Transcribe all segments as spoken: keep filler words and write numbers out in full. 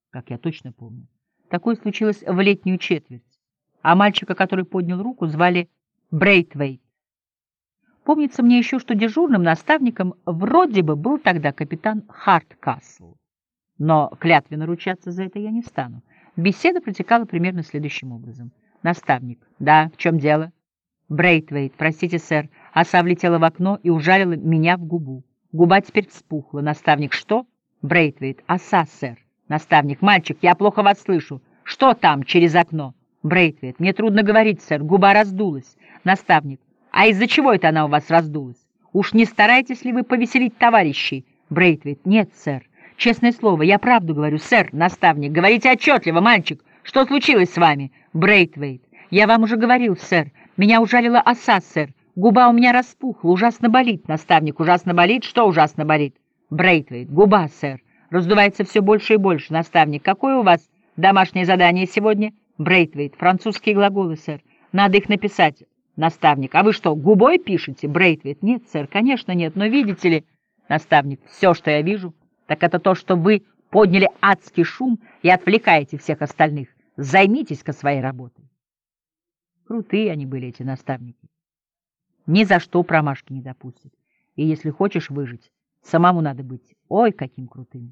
как я точно помню. Такое случилось в летнюю четверть, а мальчика, который поднял руку, звали Брейтвейт. Помнится мне еще, что дежурным наставником вроде бы был тогда капитан Харткасл, но клятвенно ручаться за это я не стану. Беседа протекала примерно следующим образом. Наставник: «Да, в чем дело?» Брейтвейт: «Простите, сэр, оса влетела в окно и ужалила меня в губу. Губа теперь вспухла». Наставник: «Что?» Брейтвейт: «Оса, сэр». Наставник: «Мальчик, я плохо вас слышу. Что там через окно?» Брейтвейт: «Мне трудно говорить, сэр, губа раздулась». Наставник: «А из-за чего это она у вас раздулась? Уж не стараетесь ли вы повеселить товарищей?» Брейтвейт: «Нет, сэр. Честное слово, я правду говорю, сэр». Наставник: «Говорите отчетливо, мальчик. Что случилось с вами?» Брейтвейт: «Я вам уже говорил, сэр. Меня ужалила оса, сэр. Губа у меня распухла, ужасно болит». Наставник: «Ужасно болит? Что ужасно болит?» Брейтвейт: «Губа, сэр. Раздувается все больше и больше». Наставник: «Какое у вас домашнее задание сегодня?» Брейтвейт: «Французские глаголы, сэр. Надо их написать». Наставник: «А вы что, губой пишете?» Брейтвейт: «Нет, сэр, конечно нет, но видите ли...» Наставник: «Все, что я вижу, так это то, что вы подняли адский шум и отвлекаете всех остальных. Займитесь-ка своей работой». Крутые они были, эти наставники. Ни за что промашки не допустят. И если хочешь выжить, самому надо быть ой каким крутым.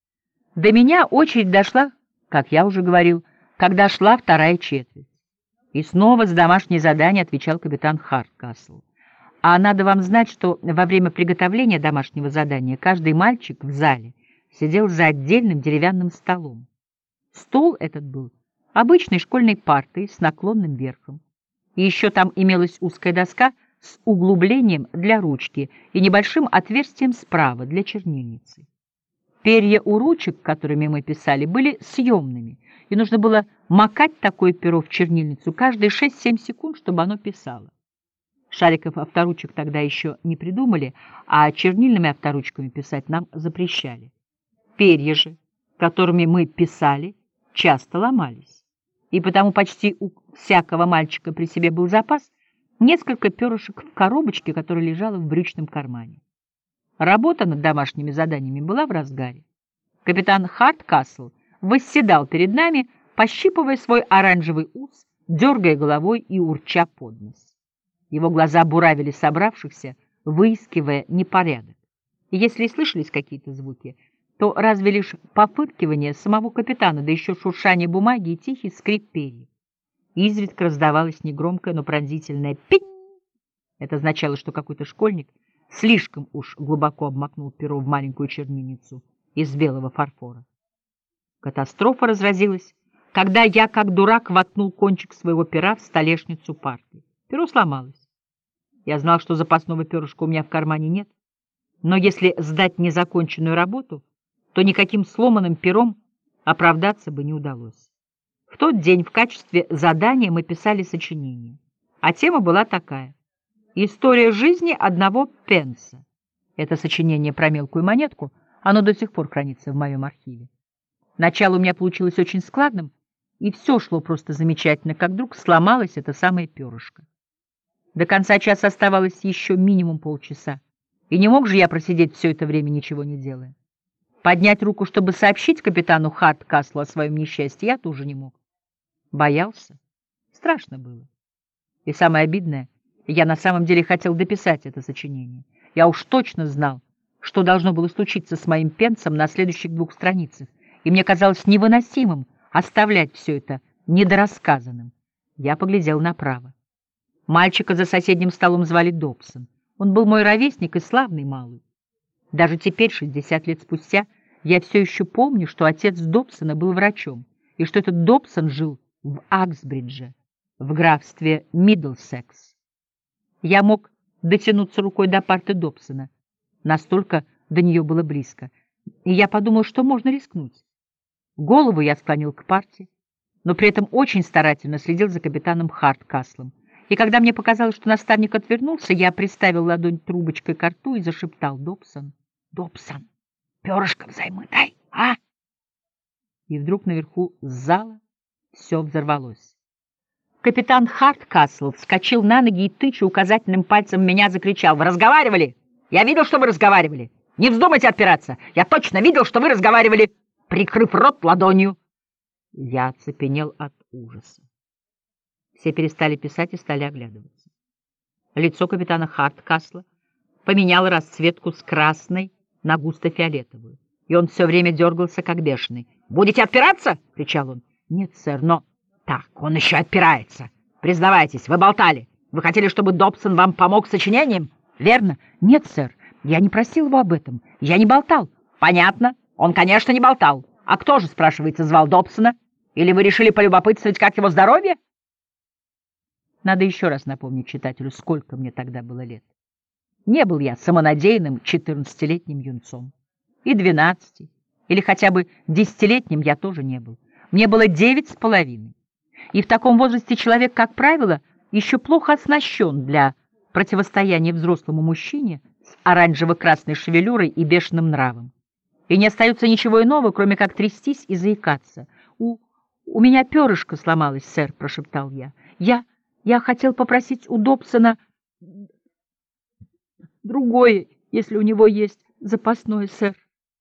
До меня очередь дошла, как я уже говорил, когда шла вторая четверть. И снова за домашнее задание отвечал капитан Харткасл. А надо вам знать, что во время приготовления домашнего задания каждый мальчик в зале сидел за отдельным деревянным столом. Стол этот был обычной школьной партой с наклонным верхом. И еще там имелась узкая доска с углублением для ручки и небольшим отверстием справа для чернильницы. Перья у ручек, которыми мы писали, были съемными, и нужно было макать такое перо в чернильницу каждые шесть-семь секунд, чтобы оно писало. Шариков авторучек тогда еще не придумали, а чернильными авторучками писать нам запрещали. Перья же, которыми мы писали, часто ломались, и потому почти у всякого мальчика при себе был запас несколько перышек в коробочке, которая лежала в брючном кармане. Работа над домашними заданиями была в разгаре. Капитан Харткасл восседал перед нами, пощипывая свой оранжевый ус, дергая головой и урча под нос. Его глаза буравили собравшихся, выискивая непорядок. И если и слышались какие-то звуки, то разве лишь пофыркивание самого капитана, да еще шуршание бумаги и тихий скрип перьев. Изредка раздавалось негромкое, но пронзительное «пинь». Это означало, что какой-то школьник слишком уж глубоко обмакнул перо в маленькую чернильницу из белого фарфора. Катастрофа разразилась, когда я, как дурак, воткнул кончик своего пера в столешницу парты. Перо сломалось. Я знал, что запасного перышка у меня в кармане нет, но если сдать незаконченную работу, то никаким сломанным пером оправдаться бы не удалось. В тот день в качестве задания мы писали сочинение, а тема была такая: «История жизни одного пенса». Это сочинение про мелкую монетку, оно до сих пор хранится в моем архиве. Начало у меня получилось очень складным, и все шло просто замечательно, как вдруг сломалось это самое перышко. До конца часа оставалось еще минимум полчаса, и не мог же я просидеть все это время, ничего не делая. Поднять руку, чтобы сообщить капитану Харткаслу о своем несчастье, я тоже не мог. Боялся. Страшно было. И самое обидное, я на самом деле хотел дописать это сочинение. Я уж точно знал, что должно было случиться с моим пенсом на следующих двух страницах, и мне казалось невыносимым оставлять все это недорассказанным. Я поглядел направо. Мальчика за соседним столом звали Добсон. Он был мой ровесник и славный малый. Даже теперь, шестьдесят лет спустя, я все еще помню, что отец Добсона был врачом, и что этот Добсон жил в Аксбридже, в графстве Миддлсекс. Я мог дотянуться рукой до парты Добсона, настолько до нее было близко, и я подумал, что можно рискнуть. Голову я склонил к парте, но при этом очень старательно следил за капитаном Харткаслом. И когда мне показалось, что наставник отвернулся, я приставил ладонь трубочкой к рту и зашептал: «Добсон, Добсон, перышко взаймы дай, а?» И вдруг наверху зала все взорвалось. Капитан Харткасл вскочил на ноги и, тыча указательным пальцем, меня закричал: «Вы разговаривали? Я видел, что вы разговаривали. Не вздумайте отпираться. Я точно видел, что вы разговаривали». прикрыв рот ладонью. Я оцепенел от ужаса. Все перестали писать и стали оглядываться. Лицо капитана Харткасла поменяло расцветку с красной на густо-фиолетовую, и он все время дергался, как бешеный. «Будете отпираться?» — кричал он. «Нет, сэр, но...» «Так, он еще отпирается. Признавайтесь, вы болтали. Вы хотели, чтобы Добсон вам помог с сочинением?» «Верно. Нет, сэр, я не просил его об этом. Я не болтал». «Понятно. Он, конечно, не болтал. А кто же, спрашивается, звал Добсона? Или вы решили полюбопытствовать, как его здоровье?» Надо еще раз напомнить читателю, сколько мне тогда было лет. Не был я самонадеянным четырнадцатилетним юнцом. И двенадцати, или хотя бы десятилетним я тоже не был. Мне было девять с половиной. И в таком возрасте человек, как правило, еще плохо оснащен для противостояния взрослому мужчине с оранжево-красной шевелюрой и бешеным нравом. И не остается ничего иного, кроме как трястись и заикаться. «У, у меня перышко сломалось, сэр», — прошептал я. «Я, я хотел попросить у Добсона другое, если у него есть запасное, сэр».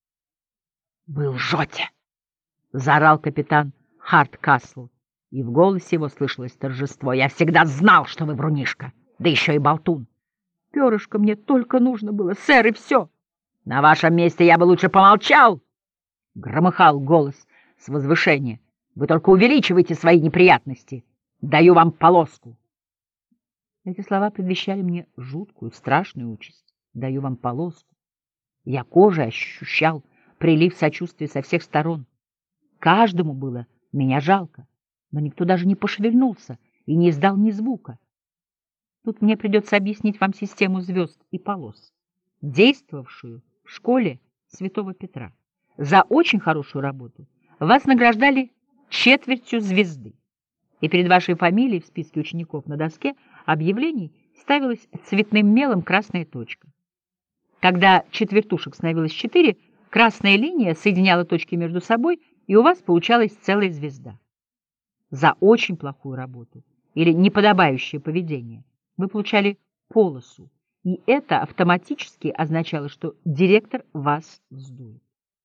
«Вы лжете!» — заорал капитан Харткасл, и в голосе его слышалось торжество. «Я всегда знал, что вы врунишка, да еще и болтун. Перышко мне только нужно было, сэр, и все. На вашем месте я бы лучше помолчал!» — громыхал голос с возвышения. «Вы только увеличиваете свои неприятности. Даю вам полоску». Эти слова предвещали мне жуткую, страшную участь. «Даю вам полоску». Я кожей ощущал прилив сочувствия со всех сторон. Каждому было меня жалко, но никто даже не пошевельнулся и не издал ни звука. Тут мне придется объяснить вам систему звезд и полос, действовавшую в школе Святого Петра. За очень хорошую работу вас награждали четвертью звезды, и перед вашей фамилией в списке учеников на доске объявлений ставилась цветным мелом красная точка. Когда четвертушек становилось четыре, красная линия соединяла точки между собой, и у вас получалась целая звезда. За очень плохую работу или неподобающее поведение вы получали полосу, и это автоматически означало, что директор вас вздует.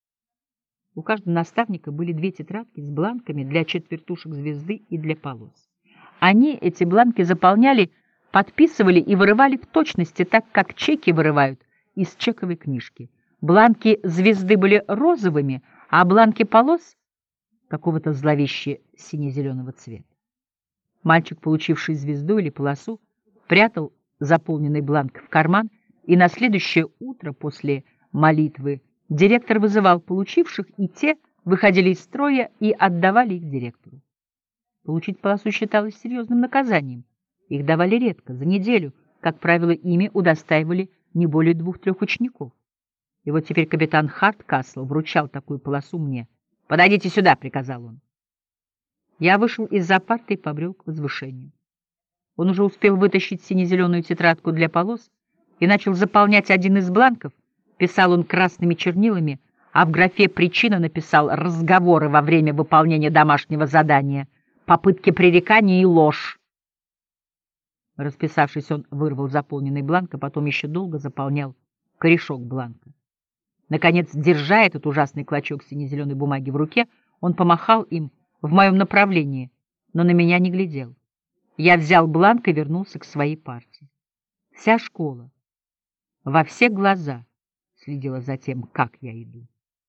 У каждого наставника были две тетрадки с бланками для четвертушек звезды и для полос. Они эти бланки заполняли, подписывали и вырывали в точности, так как чеки вырывают из чековой книжки. Бланки звезды были розовыми, а бланки полос — какого-то зловеще сине-зеленого цвета. Мальчик, получивший звезду или полосу, прятал заполненный бланк в карман, и на следующее утро после молитвы директор вызывал получивших, и те выходили из строя и отдавали их директору. Получить полосу считалось серьезным наказанием. Их давали редко, за неделю. Как правило, ими удостаивали не более двух-трех учеников. И вот теперь капитан Харткасл вручал такую полосу мне. «Подойдите сюда», — приказал он. Я вышел из-за парты и побрел к возвышению. Он уже успел вытащить сине-зеленую тетрадку для полос и начал заполнять один из бланков. Писал он красными чернилами, а в графе «Причина» написал «Разговоры во время выполнения домашнего задания», «Попытки пререкания» и «Ложь». Расписавшись, он вырвал заполненный бланк, а потом еще долго заполнял корешок бланка. Наконец, держа этот ужасный клочок сине-зеленой бумаги в руке, он помахал им в моем направлении, но на меня не глядел. Я взял бланк и вернулся к своей партии. Вся школа во все глаза следила за тем, как я иду.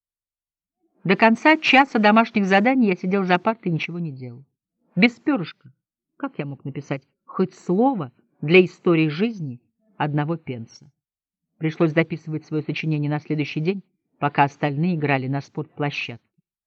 До конца часа домашних заданий я сидел за партой и ничего не делал. Без перышка. Как я мог написать хоть слово для истории жизни одного пенса? Пришлось дописывать свое сочинение на следующий день, пока остальные играли на спортплощадке.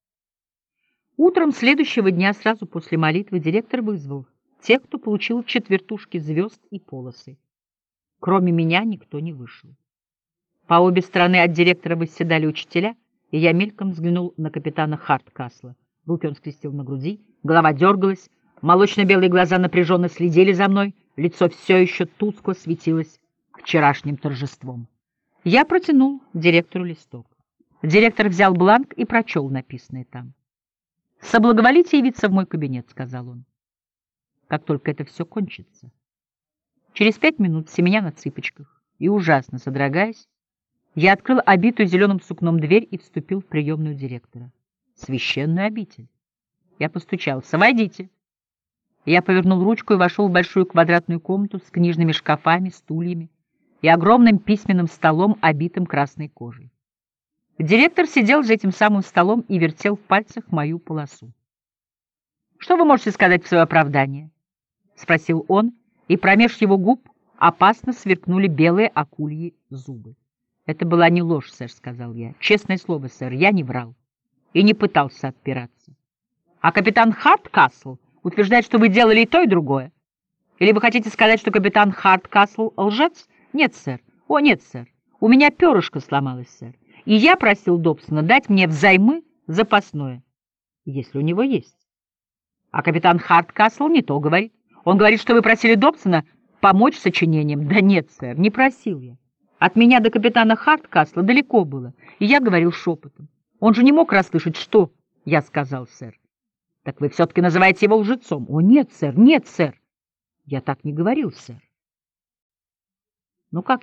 Утром следующего дня, сразу после молитвы, директор вызвал тех, кто получил четвертушки звезд и полосы. Кроме меня никто не вышел. По обе стороны от директора восседали учителя, и я мельком взглянул на капитана Харткасла. Руки он скрестил на груди, голова дергалась, молочно-белые глаза напряженно следили за мной, лицо все еще тускло светилось вчерашним торжеством. Я протянул директору листок. Директор взял бланк и прочел написанное там. «Соблаговолите явиться в мой кабинет», — сказал он, — «как только это все кончится». Через пять минут, семеня на цыпочках и ужасно содрогаясь, я открыл обитую зеленым сукном дверь и вступил в приемную директора. священную обитель. Я постучался. «Войдите». Я повернул ручку и вошел в большую квадратную комнату с книжными шкафами, стульями и огромным письменным столом, обитым красной кожей. Директор сидел за этим самым столом и вертел в пальцах мою полосу. «Что вы можете сказать в свое оправдание?» — спросил он, и промеж его губ опасно сверкнули белые акульи зубы. «Это была не ложь, сэр», — сказал я. «Честное слово, сэр, я не врал и не пытался отпираться. А капитан Харткасл утверждает, что вы делали и то, и другое. Или вы хотите сказать, что капитан Харткасл лжец? Нет, сэр. О, нет, сэр. У меня перышко сломалось, сэр. И я просил Добсона дать мне взаймы запасное, если у него есть. А капитан Харткасл не то говорит. Он говорит, что вы просили Добсона помочь с сочинением. Да нет, сэр, не просил я. От меня до капитана Харткасла далеко было, и я говорил шепотом. Он же не мог расслышать, что я сказал, сэр. Так вы все-таки называете его лжецом? О, нет, сэр, нет, сэр. Я так не говорил, сэр. Ну, как